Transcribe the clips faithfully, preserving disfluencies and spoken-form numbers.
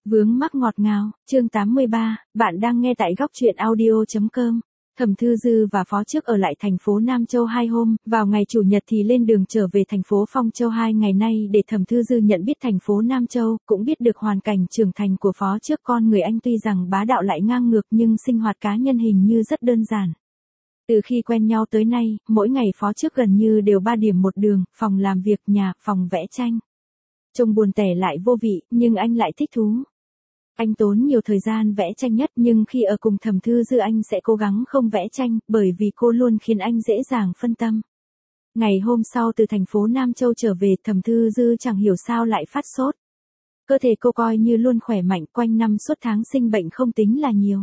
Vướng mắc ngọt ngào, chương tám mươi ba, bạn đang nghe tại góc truyện audio chấm com. Thẩm Thư Dư và Phó Trước ở lại thành phố Nam Châu hai hôm, vào ngày Chủ nhật thì lên đường trở về thành phố Phong Châu hai ngày nay để Thẩm Thư Dư nhận biết thành phố Nam Châu, cũng biết được hoàn cảnh trưởng thành của Phó Trước. Con người anh tuy rằng bá đạo lại ngang ngược nhưng sinh hoạt cá nhân hình như rất đơn giản. Từ khi quen nhau tới nay, mỗi ngày Phó Trước gần như đều ba điểm một đường, phòng làm việc, nhà, phòng vẽ tranh. Trông buồn tẻ lại vô vị, nhưng anh lại thích thú. Anh tốn nhiều thời gian vẽ tranh nhất, nhưng khi ở cùng Thẩm Thư Dư anh sẽ cố gắng không vẽ tranh, bởi vì cô luôn khiến anh dễ dàng phân tâm. Ngày hôm sau từ thành phố Nam Châu trở về, Thẩm Thư Dư chẳng hiểu sao lại phát sốt. Cơ thể cô coi như luôn khỏe mạnh, quanh năm suốt tháng sinh bệnh không tính là nhiều.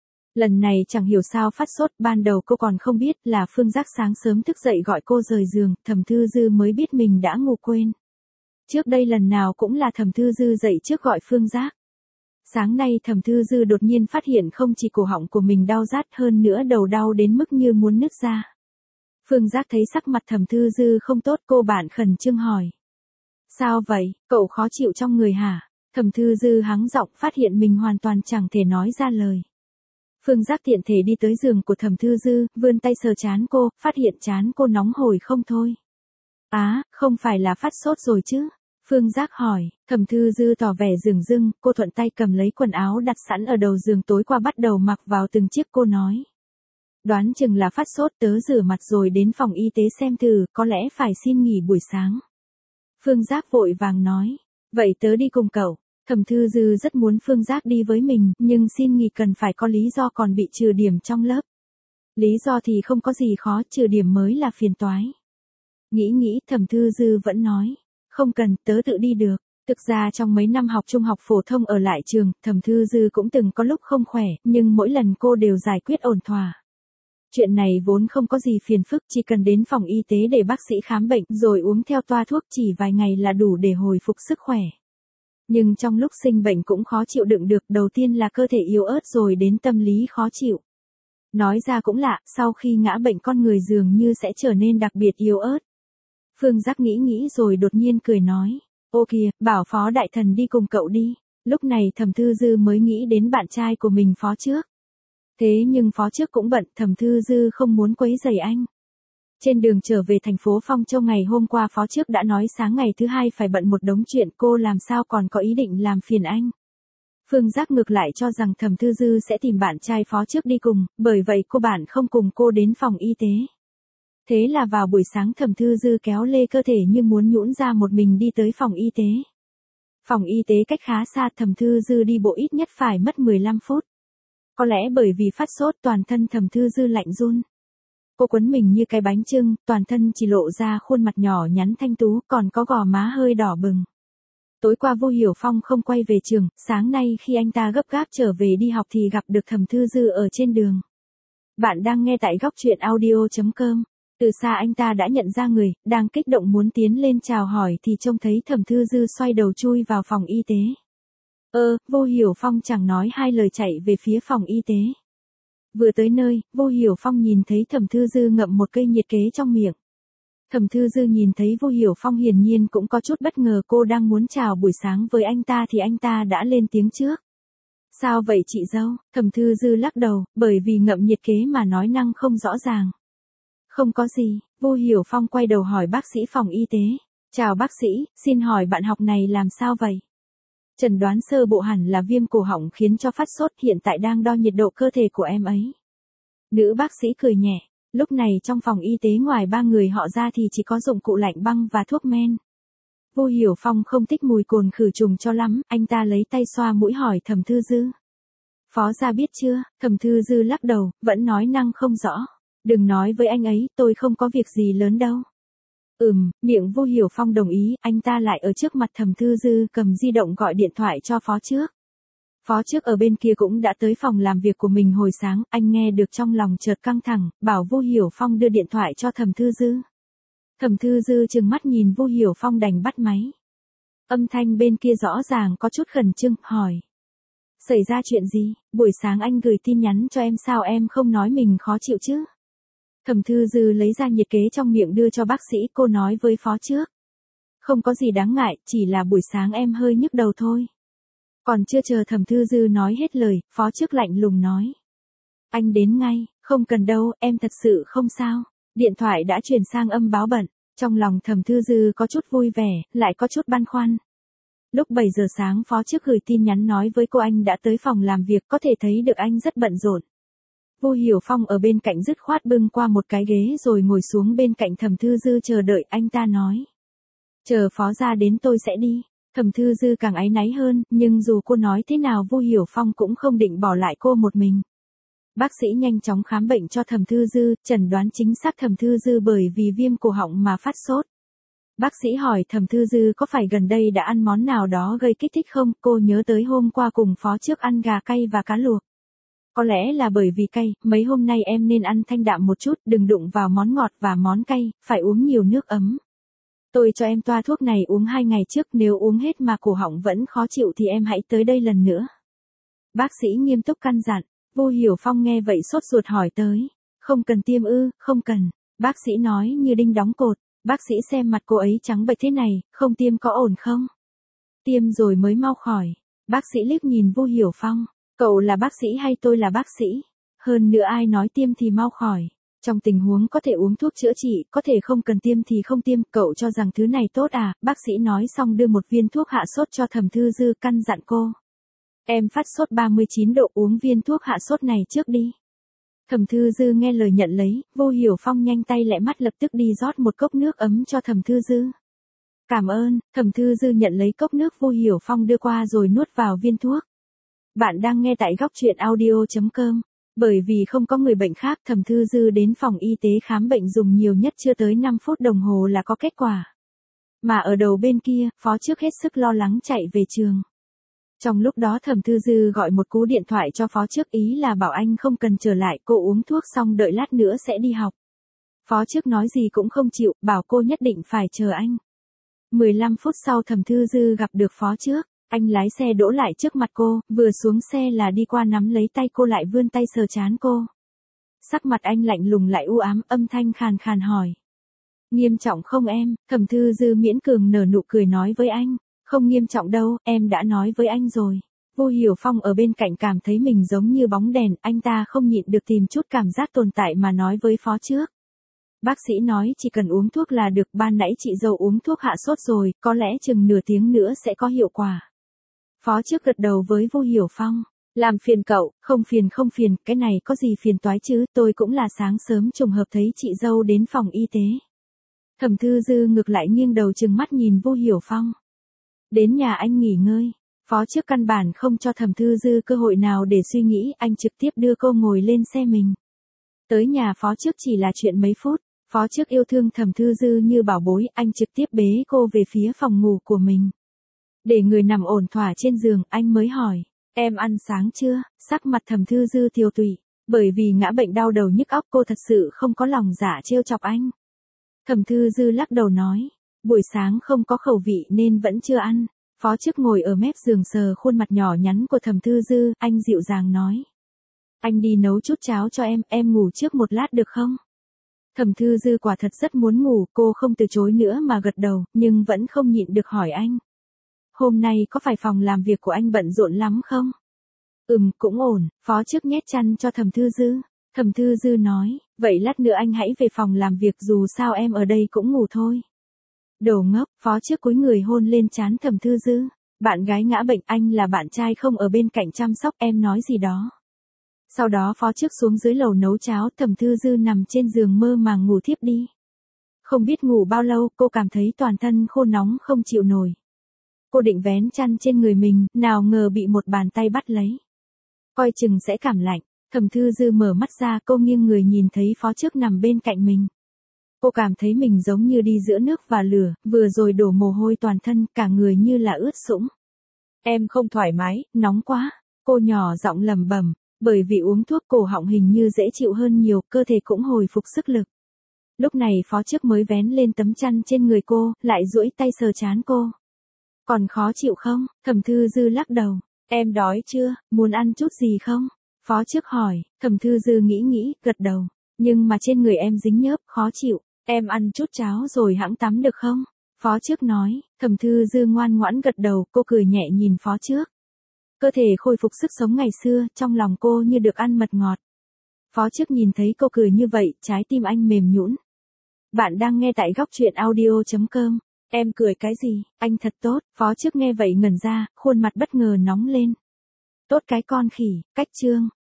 Lần này chẳng hiểu sao phát sốt, ban đầu cô còn không biết là Phương Giác sáng sớm thức dậy gọi cô rời giường, Thẩm Thư Dư mới biết mình đã ngủ quên. Trước đây lần nào cũng là Thẩm Thư Dư dậy trước gọi Phương Giác. Sáng nay Thẩm Thư Dư đột nhiên phát hiện không chỉ cổ họng của mình đau rát, hơn nữa đầu đau đến mức như muốn nứt ra. Phương Giác thấy sắc mặt Thẩm Thư Dư không tốt, cô bạn khẩn trương hỏi. Sao vậy, cậu khó chịu trong người hả? Thẩm Thư Dư hắng giọng, phát hiện mình hoàn toàn chẳng thể nói ra lời. Phương Giác tiện thể đi tới giường của Thẩm Thư Dư, vươn tay sờ trán cô, phát hiện trán cô nóng hổi không thôi. Á, không phải là phát sốt rồi chứ? Phương Giác hỏi. Thẩm Thư Dư tỏ vẻ dửng dưng, cô thuận tay cầm lấy quần áo đặt sẵn ở đầu giường tối qua bắt đầu mặc vào từng chiếc. Cô nói. Đoán chừng là phát sốt, tớ rửa mặt rồi đến phòng y tế xem thử, có lẽ phải xin nghỉ buổi sáng. Phương Giác vội vàng nói. Vậy tớ đi cùng cậu. Thẩm Thư Dư rất muốn Phương Giác đi với mình, nhưng xin nghỉ cần phải có lý do, còn bị trừ điểm trong lớp. Lý do thì không có gì khó, trừ điểm mới là phiền toái. Nghĩ nghĩ, Thẩm Thư Dư vẫn nói. Không cần, tớ tự đi được. Thực ra trong mấy năm học trung học phổ thông ở lại trường, Thẩm Thư Dư cũng từng có lúc không khỏe, nhưng mỗi lần cô đều giải quyết ổn thỏa. Chuyện này vốn không có gì phiền phức, chỉ cần đến phòng y tế để bác sĩ khám bệnh rồi uống theo toa thuốc chỉ vài ngày là đủ để hồi phục sức khỏe. Nhưng trong lúc sinh bệnh cũng khó chịu đựng được, đầu tiên là cơ thể yếu ớt rồi đến tâm lý khó chịu. Nói ra cũng lạ, sau khi ngã bệnh con người dường như sẽ trở nên đặc biệt yếu ớt. Phương Giác nghĩ nghĩ rồi đột nhiên cười nói. Ô kìa, bảo Phó Đại Thần đi cùng cậu đi. Lúc này Thẩm Thư Dư mới nghĩ đến bạn trai của mình Phó Trước. Thế nhưng Phó Trước cũng bận, Thẩm Thư Dư không muốn quấy rầy anh. Trên đường trở về thành phố Phong Châu ngày hôm qua, Phó Trước đã nói sáng ngày thứ hai phải bận một đống chuyện, cô làm sao còn có ý định làm phiền anh. Phương Giác ngược lại cho rằng Thẩm Thư Dư sẽ tìm bạn trai Phó Trước đi cùng, bởi vậy cô bạn không cùng cô đến phòng y tế. Thế là vào buổi sáng Thẩm Thư Dư kéo lê cơ thể như muốn nhũn ra một mình đi tới phòng y tế. Phòng y tế cách khá xa, Thẩm Thư Dư đi bộ ít nhất phải mất mười lăm phút. Có lẽ bởi vì phát sốt, toàn thân Thẩm Thư Dư lạnh run. Cô quấn mình như cái bánh chưng, toàn thân chỉ lộ ra khuôn mặt nhỏ nhắn thanh tú, còn có gò má hơi đỏ bừng. Tối qua Vô Hiểu Phong không quay về trường, sáng nay khi anh ta gấp gáp trở về đi học thì gặp được Thẩm Thư Dư ở trên đường. Bạn đang nghe tại góc truyện audio chấm com. Từ xa anh ta đã nhận ra người, đang kích động muốn tiến lên chào hỏi thì trông thấy Thẩm Thư Dư xoay đầu chui vào phòng y tế. Ơ, Vô Hiểu Phong chẳng nói hai lời chạy về phía phòng y tế. Vừa tới nơi, Vô Hiểu Phong nhìn thấy Thẩm Thư Dư ngậm một cây nhiệt kế trong miệng. Thẩm Thư Dư nhìn thấy Vô Hiểu Phong hiển nhiên cũng có chút bất ngờ, cô đang muốn chào buổi sáng với anh ta thì anh ta đã lên tiếng trước. Sao vậy chị dâu? Thẩm Thư Dư lắc đầu, bởi vì ngậm nhiệt kế mà nói năng không rõ ràng. Không có gì, Vô Hiểu Phong quay đầu hỏi bác sĩ phòng y tế. Chào bác sĩ, xin hỏi bạn học này làm sao vậy? Chẩn đoán sơ bộ hẳn là viêm cổ họng khiến cho phát sốt, hiện tại đang đo nhiệt độ cơ thể của em ấy. Nữ bác sĩ cười nhẹ, lúc này trong phòng y tế ngoài ba người họ ra thì chỉ có dụng cụ lạnh băng và thuốc men. Vô Hiểu Phong không thích mùi cồn khử trùng cho lắm, anh ta lấy tay xoa mũi hỏi Thẩm Thư Dư. Phó gia biết chưa? Thẩm Thư Dư lắc đầu, vẫn nói năng không rõ. Đừng nói với anh ấy, tôi không có việc gì lớn đâu. Ừm, miệng Vô Hiểu Phong đồng ý, anh ta lại ở trước mặt Thẩm Thư Dư cầm di động gọi điện thoại cho Phó Trước. Phó Trước ở bên kia cũng đã tới phòng làm việc của mình hồi sáng, anh nghe được trong lòng chợt căng thẳng, bảo Vô Hiểu Phong đưa điện thoại cho Thẩm Thư Dư. Thẩm Thư Dư trừng mắt nhìn Vô Hiểu Phong đành bắt máy. Âm thanh bên kia rõ ràng có chút khẩn trương, hỏi. Xảy ra chuyện gì? Buổi sáng anh gửi tin nhắn cho em sao em không nói mình khó chịu chứ? Thẩm Thư Dư lấy ra nhiệt kế trong miệng đưa cho bác sĩ, cô nói với Phó Trước. Không có gì đáng ngại, chỉ là buổi sáng em hơi nhức đầu thôi. Còn chưa chờ Thẩm Thư Dư nói hết lời, phó trước lạnh lùng nói. Anh đến ngay, không cần đâu, em thật sự không sao. Điện thoại đã chuyển sang âm báo bận, trong lòng Thẩm Thư Dư có chút vui vẻ, lại có chút băn khoăn. Lúc bảy giờ sáng phó trước gửi tin nhắn nói với cô anh đã tới phòng làm việc, có thể thấy được anh rất bận rộn. Vu Hiểu Phong ở bên cạnh dứt khoát bưng qua một cái ghế rồi ngồi xuống bên cạnh Thẩm Thư Dư chờ đợi, anh ta nói. Chờ phó ra đến tôi sẽ đi. Thẩm Thư Dư càng áy náy hơn, nhưng dù cô nói thế nào Vu Hiểu Phong cũng không định bỏ lại cô một mình. Bác sĩ nhanh chóng khám bệnh cho Thẩm Thư Dư, chẩn đoán chính xác Thẩm Thư Dư bởi vì viêm cổ họng mà phát sốt. Bác sĩ hỏi Thẩm Thư Dư có phải gần đây đã ăn món nào đó gây kích thích không, cô nhớ tới hôm qua cùng phó trước ăn gà cay và cá luộc. Có lẽ là bởi vì cay, mấy hôm nay em nên ăn thanh đạm một chút, đừng đụng vào món ngọt và món cay, phải uống nhiều nước ấm. Tôi cho em toa thuốc này uống hai ngày trước, nếu uống hết mà cổ họng vẫn khó chịu thì em hãy tới đây lần nữa. Bác sĩ nghiêm túc căn dặn. Vu Hiểu Phong nghe vậy sốt ruột hỏi tới. Không cần tiêm ư? Không cần. Bác sĩ nói như đinh đóng cột. Bác sĩ xem mặt cô ấy trắng bệch thế này, không tiêm có ổn không? Tiêm rồi mới mau khỏi. Bác sĩ liếc nhìn Vu Hiểu Phong. Cậu là bác sĩ hay tôi là bác sĩ? Hơn nữa ai nói tiêm thì mau khỏi. Trong tình huống có thể uống thuốc chữa trị, có thể không cần tiêm thì không tiêm, cậu cho rằng thứ này tốt à? Bác sĩ nói xong đưa một viên thuốc hạ sốt cho Thẩm Thư Dư, căn dặn cô. Em phát sốt ba mươi chín độ, uống viên thuốc hạ sốt này trước đi. Thẩm Thư Dư nghe lời nhận lấy, Vu Hiểu Phong nhanh tay lẹ mắt lập tức đi rót một cốc nước ấm cho Thẩm Thư Dư. Cảm ơn. Thẩm Thư Dư nhận lấy cốc nước Vu Hiểu Phong đưa qua rồi nuốt vào viên thuốc. Bạn đang nghe tại góc truyện audio chấm com. Bởi vì không có người bệnh khác, Thẩm Thư Dư đến phòng y tế khám bệnh dùng nhiều nhất chưa tới năm phút đồng hồ là có kết quả. Mà ở đầu bên kia, phó trước hết sức lo lắng chạy về trường. Trong lúc đó Thẩm Thư Dư gọi một cú điện thoại cho phó trước, ý là bảo anh không cần trở lại, cô uống thuốc xong đợi lát nữa sẽ đi học. Phó trước nói gì cũng không chịu, bảo cô nhất định phải chờ anh. mười lăm phút sau Thẩm Thư Dư gặp được phó trước. Anh lái xe đỗ lại trước mặt cô, vừa xuống xe là đi qua nắm lấy tay cô lại vươn tay sờ trán cô. Sắc mặt anh lạnh lùng lại u ám, âm thanh khàn khàn hỏi. Nghiêm trọng không em? Thẩm Thư Dư miễn cường nở nụ cười nói với anh. Không nghiêm trọng đâu, em đã nói với anh rồi. Vu Hiểu Phong ở bên cạnh cảm thấy mình giống như bóng đèn, anh ta không nhịn được tìm chút cảm giác tồn tại mà nói với phó trước. Bác sĩ nói chỉ cần uống thuốc là được, ban nãy chị dâu uống thuốc hạ sốt rồi, có lẽ chừng nửa tiếng nữa sẽ có hiệu quả. Phó trước gật đầu với Vu Hiểu Phong. Làm phiền cậu, không phiền không phiền, cái này có gì phiền toái chứ, tôi cũng là sáng sớm trùng hợp thấy chị dâu đến phòng y tế. Thẩm Thư Dư ngược lại nghiêng đầu trừng mắt nhìn Vu Hiểu Phong. Đến nhà anh nghỉ ngơi. Phó trước căn bản không cho Thẩm Thư Dư cơ hội nào để suy nghĩ, anh trực tiếp đưa cô ngồi lên xe mình. Tới nhà phó trước chỉ là chuyện mấy phút, phó trước yêu thương Thẩm Thư Dư như bảo bối, anh trực tiếp bế cô về phía phòng ngủ của mình. Để người nằm ổn thỏa trên giường, anh mới hỏi, em ăn sáng chưa? Sắc mặt Thẩm Thư Dư tiều tụy, bởi vì ngã bệnh đau đầu nhức óc cô thật sự không có lòng dạ trêu chọc anh. Thẩm Thư Dư lắc đầu nói, buổi sáng không có khẩu vị nên vẫn chưa ăn. Phó trước ngồi ở mép giường sờ khuôn mặt nhỏ nhắn của Thẩm Thư Dư, anh dịu dàng nói. Anh đi nấu chút cháo cho em, em ngủ trước một lát được không? Thẩm Thư Dư quả thật rất muốn ngủ, cô không từ chối nữa mà gật đầu, nhưng vẫn không nhịn được hỏi anh. Hôm nay có phải phòng làm việc của anh bận rộn lắm không? Ừm, cũng ổn, phó trước nhét chăn cho Thẩm Thư Dư. Thẩm Thư Dư nói, vậy lát nữa anh hãy về phòng làm việc, dù sao em ở đây cũng ngủ thôi. Đồ ngốc, phó trước cúi người hôn lên trán Thẩm Thư Dư. Bạn gái ngã bệnh, anh là bạn trai không ở bên cạnh chăm sóc, em nói gì đó. Sau đó phó trước xuống dưới lầu nấu cháo, Thẩm Thư Dư nằm trên giường mơ màng ngủ thiếp đi. Không biết ngủ bao lâu, cô cảm thấy toàn thân khô nóng không chịu nổi. Cô định vén chăn trên người mình, nào ngờ bị một bàn tay bắt lấy. Coi chừng sẽ cảm lạnh, Thẩm Thư Dư mở mắt ra, cô nghiêng người nhìn thấy phó trước nằm bên cạnh mình. Cô cảm thấy mình giống như đi giữa nước và lửa, vừa rồi đổ mồ hôi toàn thân, cả người như là ướt sũng. Em không thoải mái, nóng quá. Cô nhỏ giọng lẩm bẩm, bởi vì uống thuốc cổ họng hình như dễ chịu hơn nhiều, cơ thể cũng hồi phục sức lực. Lúc này phó trước mới vén lên tấm chăn trên người cô, lại duỗi tay sờ trán cô. Còn khó chịu không? Thẩm Thư Dư lắc đầu. Em đói chưa, muốn ăn chút gì không? Phó trước hỏi, Thẩm Thư Dư nghĩ nghĩ, gật đầu. Nhưng mà trên người em dính nhớp, khó chịu. Em ăn chút cháo rồi hãng tắm được không? Phó trước nói, Thẩm Thư Dư ngoan ngoãn gật đầu, cô cười nhẹ nhìn phó trước. Cơ thể khôi phục sức sống ngày xưa, trong lòng cô như được ăn mật ngọt. Phó Trước nhìn thấy cô cười như vậy, trái tim anh mềm nhũn. Bạn đang nghe tại góc truyện audio chấm com. Em cười cái gì, anh thật tốt. Phó Trước nghe vậy ngẩn ra, khuôn mặt bất ngờ nóng lên. Tốt cái con khỉ, cách trương.